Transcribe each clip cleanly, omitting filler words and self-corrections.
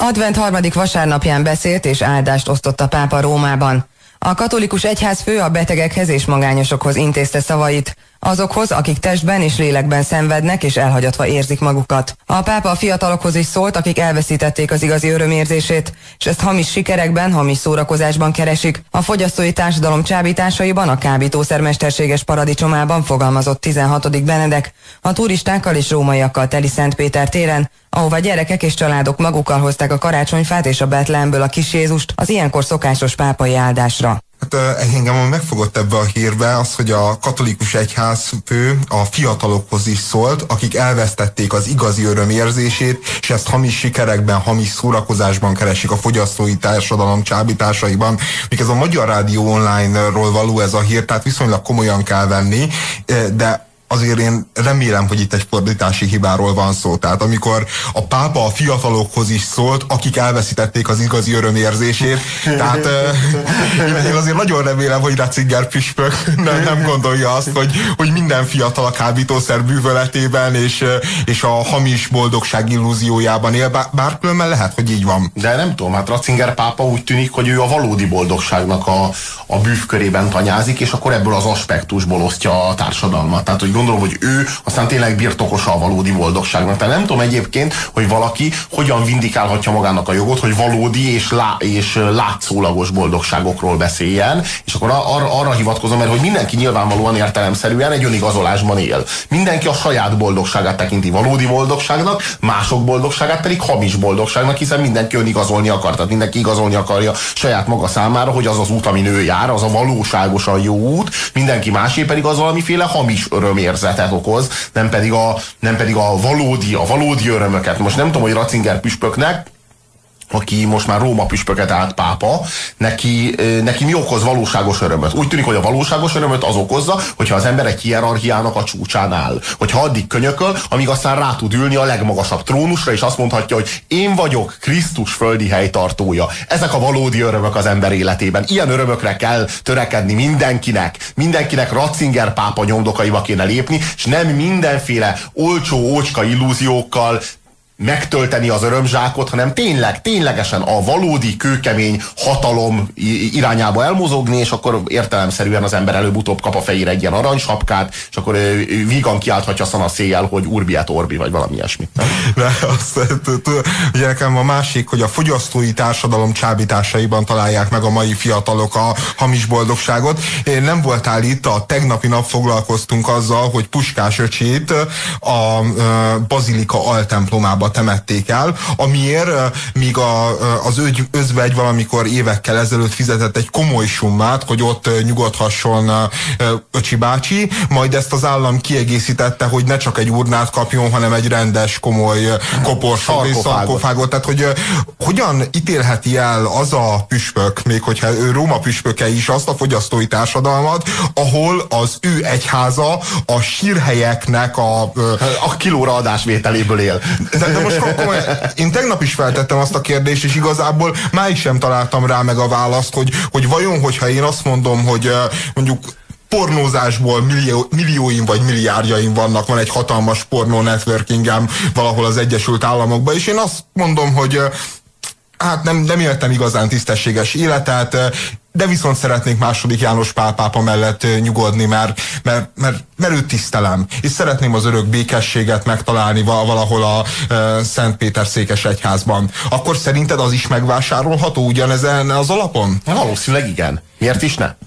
Advent harmadik vasárnapján beszélt és áldást osztott a pápa Rómában. A katolikus egyházfő a betegekhez és magányosokhoz intézte szavait, azokhoz, akik testben és lélekben szenvednek és elhagyatva érzik magukat. A pápa a fiatalokhoz is szólt, akik elveszítették az igazi örömérzését, és ezt hamis sikerekben, hamis szórakozásban keresik. A fogyasztói társadalom csábításaiban, a kábítószer mesterséges paradicsomában fogalmazott 16. Benedek, a turistákkal és rómaiakkal teli Szentpéter téren, ahova gyerekek és családok magukkal hozták a karácsonyfát és a Betlehemből a kis Jézust az ilyenkor szokásos pápai áldásra. Hát engem megfogott ebbe a hírbe az, hogy a katolikus egyházfő a fiatalokhoz is szólt, akik elvesztették az igazi örömérzését, és ezt hamis sikerekben, hamis szórakozásban keresik a fogyasztói társadalom csábításaiban. Míg ez a Magyar Rádió Online-ról való ez a hír, tehát viszonylag komolyan kell venni, de azért én remélem, hogy itt egy fordítási hibáról van szó. Tehát amikor a pápa a fiatalokhoz is szólt, akik elveszítették az igazi örömérzését, tehát én azért nagyon remélem, hogy Ratzinger püspök nem gondolja azt, hogy minden fiatal a kábítószer bűvöletében és a hamis boldogság illúziójában él, bár különben lehet, hogy így van. De nem tudom, hát Ratzinger pápa úgy tűnik, hogy ő a valódi boldogságnak a bűvkörében tanyázik, és akkor ebből az aspektusból osztja a társadalmat. Tehát, hogy gondolom, hogy ő aztán tényleg birtokosa a valódi boldogságnak. Tehát nem tudom egyébként, hogy valaki hogyan vindikálhatja magának a jogot, hogy valódi és látszólagos boldogságokról beszéljen, és akkor arra hivatkozom, mert hogy mindenki nyilvánvalóan értelemszerűen egy önigazolásban él. Mindenki a saját boldogságát tekinti valódi boldogságnak, mások boldogságát pedig hamis boldogságnak, hiszen mindenki önigazolni akar. Tehát mindenki igazolni akarja saját maga számára, hogy az az út, amin ő jár, az a valóságosan jó út, mindenki másé pedig az valamiféle hamis örömérzetet okoz, nem pedig a valódi örömöket. Most nem tudom, hogy Ratzinger püspöknek, aki most már Róma püspöket állt pápa, neki mi okoz valóságos örömöt? Úgy tűnik, hogy a valóságos örömöt az okozza, hogyha az ember egy hierarchiának a csúcsán áll. Hogyha addig könyököl, amíg aztán rá tud ülni a legmagasabb trónusra, és azt mondhatja, hogy én vagyok Krisztus földi helytartója. Ezek a valódi örömök az ember életében. Ilyen örömökre kell törekedni mindenkinek. Mindenkinek Ratzinger pápa nyomdokaiba kéne lépni, és nem mindenféle olcsó ócska illúziókkal megtölteni az örömzsákot, hanem ténylegesen a valódi kőkemény hatalom irányába elmozogni, és akkor értelemszerűen az ember előbb-utóbb kap a fejére egy ilyen aranysapkát, és akkor vígan kiálthatja szanaszéjjel, hogy urbi et orbi, vagy valami ilyesmi. De ugye nekem a másik, hogy a fogyasztói társadalom csábításaiban találják meg a mai fiatalok a hamis boldogságot. Nem voltál itt, a tegnapi nap foglalkoztunk azzal, hogy Puskás öcsét a Bazilika altemplomába temették el, amiért míg az özvegy valamikor évekkel ezelőtt fizetett egy komoly summát, hogy ott nyugodhasson öcsi bácsi, majd ezt az állam kiegészítette, hogy ne csak egy urnát kapjon, hanem egy rendes, komoly koporsot és szarkofágot. Tehát, hogy hogyan ítélheti el az a püspök, még hogyha ő Róma püspöke is, azt a fogyasztói társadalmat, ahol az ő egyháza a sírhelyeknek a kilóra adásvételéből él. De most én tegnap is feltettem azt a kérdést, és igazából máig sem találtam rá meg a választ, hogy vajon, hogyha én azt mondom, hogy mondjuk pornózásból millióim vagy milliárdjaim vannak, van egy hatalmas pornó networkingem valahol az Egyesült Államokban, és én azt mondom, hogy hát nem éltem igazán tisztességes életet, de viszont szeretnék II. János Pál pápa mellett nyugodni, mert őt tisztelem. És szeretném az örök békességet megtalálni valahol a Szentpéter-székesegyházban. Akkor szerinted az is megvásárolható ugyanezen az alapon? Valószínűleg igen. Miért is ne?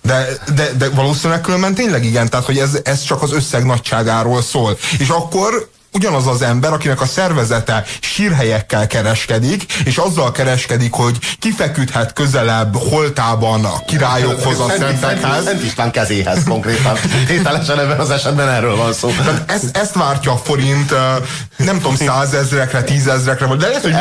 De valószínűleg különben tényleg igen, tehát hogy ez csak az összeg nagyságáról szól. És akkor ugyanaz az ember, akinek a szervezete sírhelyekkel kereskedik, és azzal kereskedik, hogy kifeküdhet közelebb holtában a királyokhoz, a szentekhez. Szent István kezéhez konkrétan. Tételesen ebben az esetben erről van szó. Ezt vártja a forint, nem tudom, 100 000-ekre, 10 000-ekre, de lehet, hogy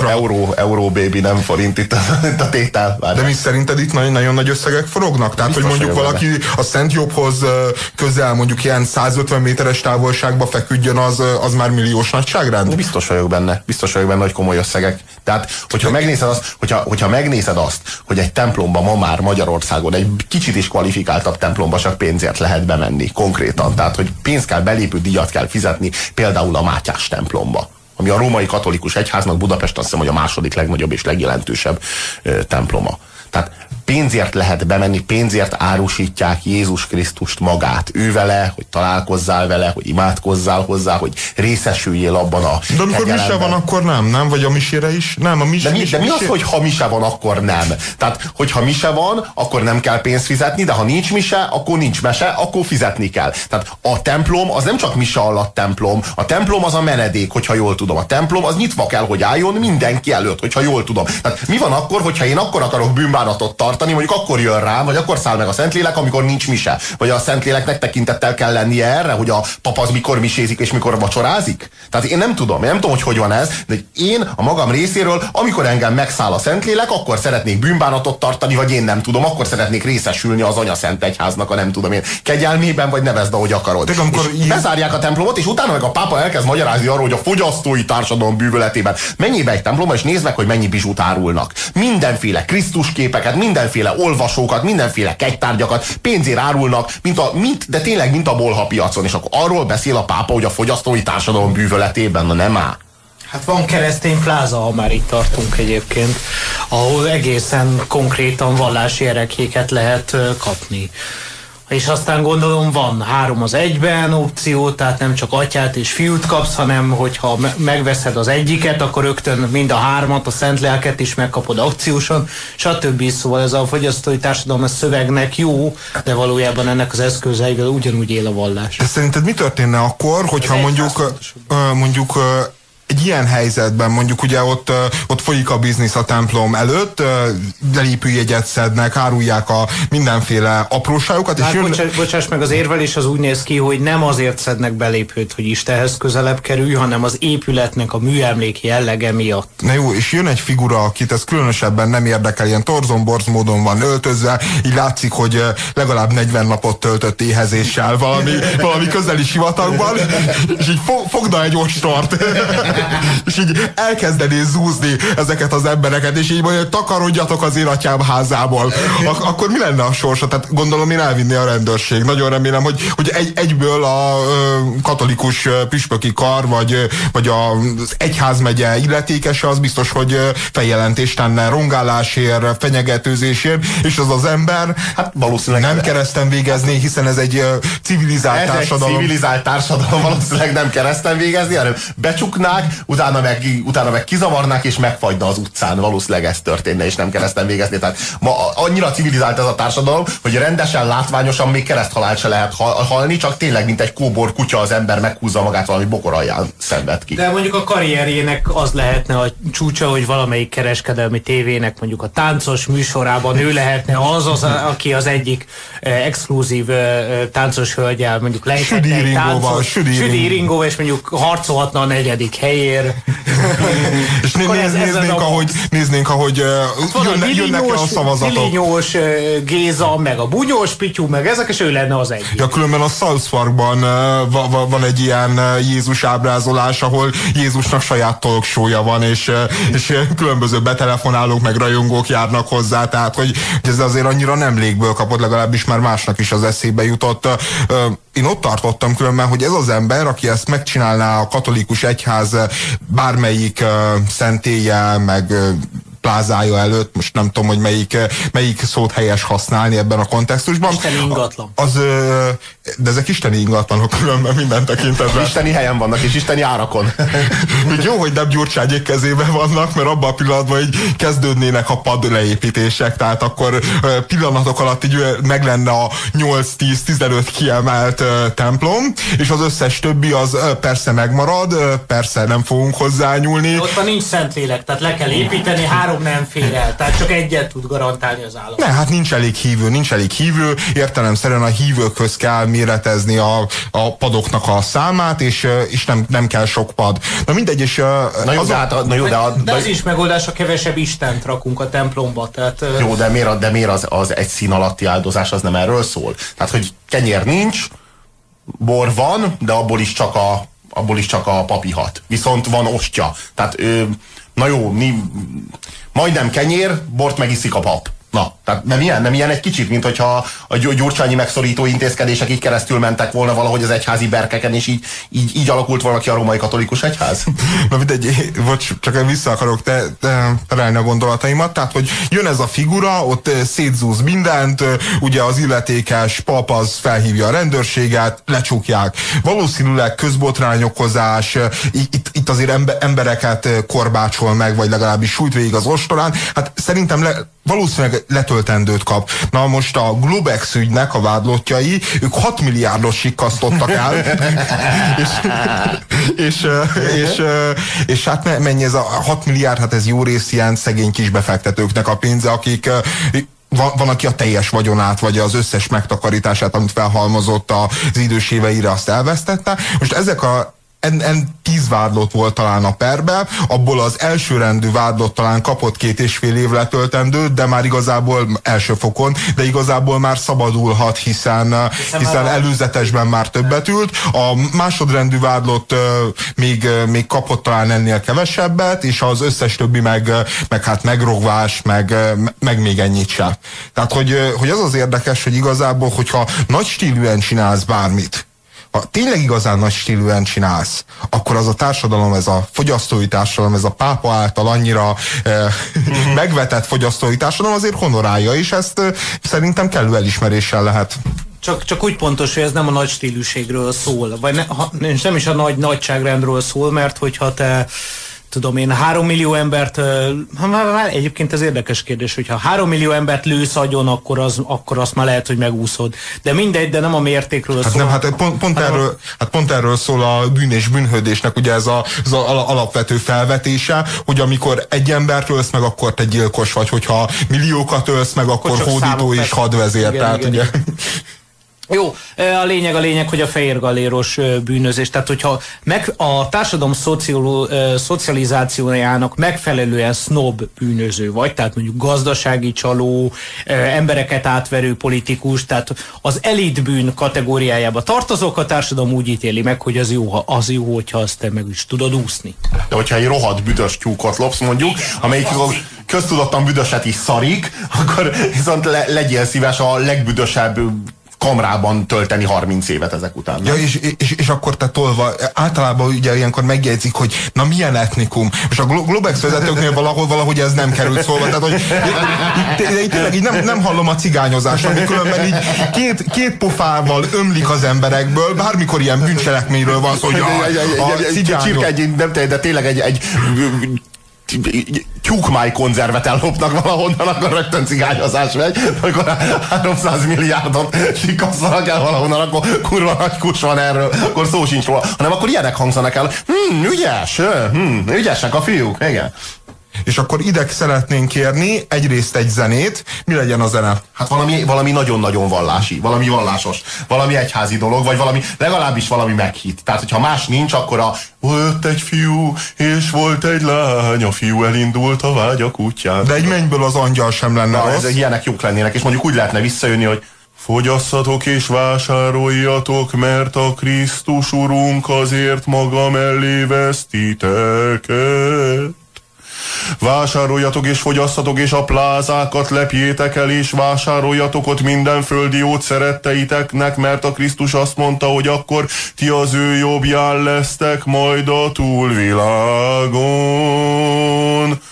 euró baby, nem forint itt a tétel. De mi szerinted itt nagyon nagy összegek forognak? Tehát, biztos, hogy mondjuk valaki a Szent Jobbhoz közel, mondjuk ilyen 150 méteres távolságba feküdjön, az már milliós nagyságrend? Biztos vagyok benne, hogy komoly összegek. Tehát, hogyha megnézed azt, hogy egy templomba ma már Magyarországon, egy kicsit is kvalifikáltabb templomba csak pénzért lehet bemenni, konkrétan. Tehát, hogy pénzt kell, belépő díjat kell fizetni, például a Mátyás templomba. ami a római katolikus egyháznak Budapest azt hiszem, hogy a második legnagyobb és legjelentősebb temploma. Tehát pénzért lehet bemenni, pénzért árusítják Jézus Krisztust magát. Ő vele, hogy találkozzál vele, hogy imádkozzál hozzá, hogy részesüljél abban a De amikor mise van, akkor nem? Vagy a misére is? Nem, a de mi az, hogy ha mise van, akkor nem? Tehát, hogyha mise van, akkor nem kell pénzt fizetni, de ha nincs mise, akkor nincs mese, akkor fizetni kell. Tehát a templom az nem csak mise alatt templom, a templom az a menedék, hogyha jól tudom. A templom az nyitva kell, hogy álljon mindenki előtt, hogyha jól tudom. Tehát mi van akkor, hogyha én akkor akarok bűnbánatot tartani, mondjuk akkor jön rám, vagy akkor száll meg a Szentlélek, amikor nincs mise. Vagy a Szentléleknek tekintettel kell lennie erre, hogy a papa az mikor misézik és mikor vacsorázik. Tehát én nem tudom, hogy van ez, de én a magam részéről, amikor engem megszáll a Szentlélek, akkor szeretnék bűnbánatot tartani, vagy én nem tudom, akkor szeretnék részesülni az Anya Szent Egyháznak, a nem tudom én kegyelmében, vagy nevezd, ahogy akarod. Bezárják a templomot, és utána meg a pápa elkezd magyarázni arról, hogy a fogyasztói társadalom bűvöletében mennyibe egy templomba, és nézd meg, hogy mennyi bizsút árulnak. Mindenféle Krisztus képeket, mindenféle olvasókat, mindenféle kegytárgyakat pénzért árulnak, de tényleg mint a bolha piacon. És akkor arról beszél a pápa, hogy a fogyasztói társadalom bűvöletében, na nem áll. Hát van keresztény pláza, ha már itt tartunk egyébként, ahol egészen konkrétan vallási ereklyéket lehet kapni. És aztán gondolom van 3 az 1-ben opció, tehát nem csak atyát és fiút kapsz, hanem hogyha megveszed az egyiket, akkor rögtön mind a 3-at, a Szent Lelket is megkapod akciósan, stb. Szóval ez a fogyasztói társadalom ez szövegnek jó, de valójában ennek az eszközeivel ugyanúgy él a vallás. De szerinted mi történne akkor, hogyha mondjuk egy ilyen helyzetben, mondjuk ugye ott folyik a biznisz a templom előtt, belépőjegyet szednek, árulják a mindenféle apróságokat, és bocsáss meg, az érvelés az úgy néz ki, hogy nem azért szednek belépőt, hogy Istenhez közelebb kerülj, hanem az épületnek a műemléki jellege miatt. Na jó, és jön egy figura, akit ez különösebben nem érdekel, ilyen torzomborz módon van öltözve, így látszik, hogy legalább 40 napot töltött éhezéssel valami közeli sivatagban, és így fogna egy ostort, és így elkezdené zúzni ezeket az embereket, és így mondja, hogy takarodjatok az én atyám házából. Akkor mi lenne a sorsa? Tehát gondolom én elvinné a rendőrség. Nagyon remélem, hogy egyből a katolikus püspöki kar, vagy az egyházmegye illetékese, az biztos, hogy feljelentést tenne rongálásért, fenyegetőzésért, és az ember hát valószínűleg nem kereszten végezné, hiszen ez egy civilizált társadalom. Egy civilizált társadalom valószínűleg nem kereszten végezni, hanem becsuknák, utána meg kizavarnák, és megfagyna az utcán. Valószínűleg ez történne, és nem kereszten végezni. Tehát ma annyira civilizált ez a társadalom, hogy rendesen, látványosan még kereszthalált se lehet halni, csak tényleg, mint egy kóbor kutya az ember meghúzza magát valami bokor alján szenved ki. De mondjuk a karrierjének az lehetne a csúcsa, hogy valamelyik kereskedelmi tévének mondjuk a táncos műsorában ő lehetne az aki az egyik exkluzív táncos hölgyel mondjuk lehetne egy táncos Südi Ringóval, és mondjuk harcolhatna a 4. helyér. És néznénk, ahogy jönnek el a szavazatok. Vilinyós Géza, meg a Bunyós Pityu, meg ezek, és ő lenne az egyik. Ja, különben a South Parkban van egy ilyen Jézus ábrázolás, ahol Jézusnak saját talk show-ja van, és különböző betelefonálók, meg rajongók járnak hozzá, tehát hogy ez azért annyira nem légből kapott, legalábbis már másnak is az eszébe jutott. Én ott tartottam különben, hogy ez az ember, aki ezt megcsinálná a katolikus egyház bármelyik szentélye, meg plázája előtt, most nem tudom, hogy melyik szót helyes használni ebben a kontextusban. Isteni ingatlan. De ezek isteni ingatlanok különben minden tekintetben. Isteni helyen vannak, és isteni árakon. Úgy jó, hogy nem Gyurcságyék kezében vannak, mert abban a pillanatban így kezdődnének a pad leépítések, tehát akkor pillanatok alatt így meg lenne a 8-10-15 kiemelt templom, és az összes többi az persze megmarad, persze nem fogunk hozzányúlni. Ott van nincs Szentlélek, tehát le kell építeni, 3 nem fér el, tehát csak egyet tud garantálni az állam. Ne, hát nincs elég hívő, értelemszerűen a hívőkhöz kell méretezni a padoknak a számát, és nem kell sok pad. Na mindegy, és... De az is megoldás, a kevesebb Istent rakunk a templomba, tehát... Jó, de miért az egy szín alatti áldozás, az nem erről szól? Tehát, hogy kenyér nincs, bor van, de abból is csak a pap ihat. Viszont van ostya. Tehát, na jó, majdnem kenyér, bort megiszik a pap. Na, Tehát nem ilyen egy kicsit, mint hogyha a gyurcsányi megszorító intézkedések így keresztül mentek volna valahogy az egyházi berkeken, és így alakult volna ki a római katolikus egyház? Na mindegy, csak vissza akarok terelni a gondolataimat, tehát hogy jön ez a figura, ott szétzúz mindent, ugye az illetékes pap az felhívja a rendőrséget, lecsukják. Valószínűleg közbotrányokozás, itt azért embereket korbácsol meg, vagy legalábbis sújt végig az ostorán. Hát szerintem valószínűleg letöltendőt kap. Na most a Globex ügynek a vádlottjai, ők 6 milliárdos sikkasztottak el, és hát mennyi ez a 6 milliárd, hát ez jó rész ilyen szegény kis befektetőknek a pénze, akik van, aki a teljes vagyonát, vagy az összes megtakarítását, amit felhalmozott az idős éveire, azt elvesztette. Most ezek 10 vádlott volt talán a perbe, abból az elsőrendű vádlott talán kapott 2,5 év letöltendőt, de már igazából első fokon, de igazából már szabadulhat, hiszen előzetesben már többet ült. A másodrendű vádlott még kapott talán ennél kevesebbet, és az összes többi meg hát megrogvás, meg még ennyit se. Tehát, hogy az az érdekes, hogy igazából, hogyha nagy stílűen csinálsz bármit, ha tényleg igazán nagy stílűen csinálsz, akkor az a társadalom, ez a fogyasztói társadalom, ez a pápa által annyira megvetett fogyasztói társadalom azért honorálja, és ezt szerintem kellő elismeréssel lehet. Csak úgy pontos, hogy ez nem a nagy stílűségről szól, vagy nem is a nagy nagyságrendről szól, mert hogyha te tudom én, 3 millió embert, egyébként ez érdekes kérdés, hogyha 3 millió embert lősz agyon, akkor azt már lehet, hogy megúszod. De mindegy, de nem a mértékről szól. Pont erről szól a bűn és bűnhődésnek ugye ez az alapvető felvetése, hogy amikor egy embert ölsz meg, akkor te gyilkos vagy, hogyha milliókat ölsz meg, akkor hódító és hadvezér. Igen, tehát igen. Ugye... Jó, a lényeg, hogy a fehérgalléros bűnözés, tehát hogyha a társadalom szocializációjának megfelelően sznob bűnöző vagy, tehát mondjuk gazdasági csaló, embereket átverő politikus, tehát az elitbűn kategóriájába tartozok, a társadalom úgy ítéli meg, hogy az jó, hogyha azt te meg is tudod úszni. De hogyha egy rohadt büdös tyúkot lopsz mondjuk, amelyik köztudottan büdöset is szarik, akkor viszont legyél szíves a legbüdösebb kamrában tölteni 30 évet ezek után. Ja, és akkor te tolva, általában ugye ilyenkor megjegyzik, hogy na milyen etnikum. És a Globex vezetőknél valahogy ez nem került szólva. Tehát, hogy tényleg így nem hallom a cigányozást, ami különben így két pofával ömlik az emberekből, bármikor ilyen bűncselekményről van szó, hogy a cigányok. De tényleg egy tyúkmáj konzervet ellopnak valahonnan, akkor rögtön cigányozás megy, akkor 300 milliárdot sikasztanak el valahonnan, akkor kurva nagy kus van erről, akkor szó sincs róla, hanem akkor ilyenek hangzanak el, ügyesek a fiúk, igen. És akkor ide szeretnénk kérni egyrészt egy zenét. Mi legyen a zene? Hát valami nagyon-nagyon vallási, valami vallásos, valami egyházi dolog, vagy legalábbis valami meghitt. Tehát, hogyha más nincs, akkor volt egy fiú, és volt egy lány, a fiú elindult a vágyak útján. De egy mennyből az angyal sem lenne rossz. Ilyenek jók lennének, és mondjuk úgy lehetne visszajönni, hogy fogyasszatok és vásároljatok, mert a Krisztus Urunk azért maga mellé vesz titeket. Vásároljatok és fogyasszatok, és a plázákat lepjétek el, és vásároljatok ott minden földi jót szeretteiteknek, mert a Krisztus azt mondta, hogy akkor ti az ő jobbján lesztek majd a túlvilágon.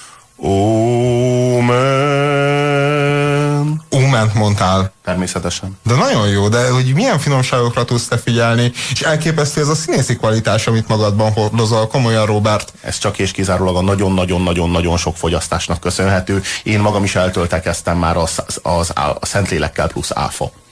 Ómen. Óment mondtál. Természetesen. De nagyon jó, de hogy milyen finomságokra tudsz te figyelni, és elképesztő ez a színészi kvalitás, amit magadban hordozol, komolyan, Robert. Ez csak és kizárólag a nagyon-nagyon-nagyon-nagyon sok fogyasztásnak köszönhető. Én magam is eltöltekeztem már a Szentlélekkel plusz áfa.